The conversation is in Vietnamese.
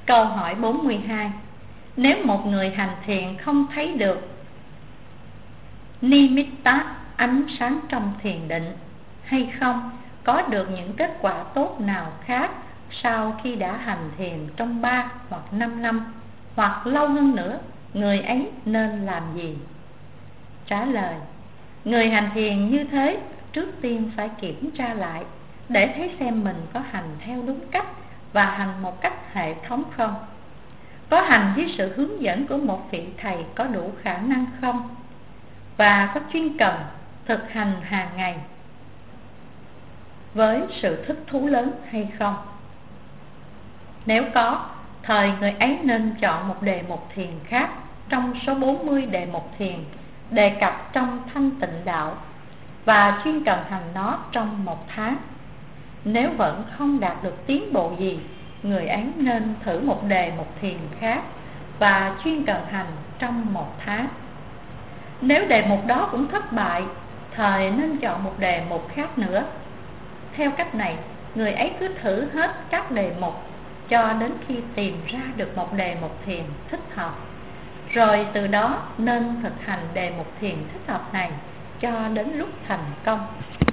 Câu hỏi 42. Nếu một người hành thiền không thấy được nimitta, ánh sáng trong thiền định, hay không có được những kết quả tốt nào khác sau khi đã hành thiền trong 3 hoặc 5 năm hoặc lâu hơn nữa, người ấy nên làm gì? Trả lời: người hành thiền như thế trước tiên phải kiểm tra lại để thấy xem mình có hành theo đúng cách và hành một cách hệ thống không, có hành với sự hướng dẫn của một vị thầy có đủ khả năng không, và có chuyên cần thực hành hàng ngày với sự thích thú lớn hay không. Nếu có, thời người ấy nên chọn một đề mục thiền khác trong số 40 đề mục thiền đề cập trong Thanh Tịnh Đạo và chuyên cần hành nó trong 1 tháng. Nếu vẫn không đạt được tiến bộ gì, người ấy nên thử một đề mục thiền khác và chuyên cần hành trong 1 tháng. Nếu đề mục đó cũng thất bại, thời nên chọn một đề mục khác nữa. Theo cách này, người ấy cứ thử hết các đề mục cho đến khi tìm ra được một đề mục thiền thích hợp, rồi từ đó nên thực hành đề mục thiền thích hợp này cho đến lúc thành công.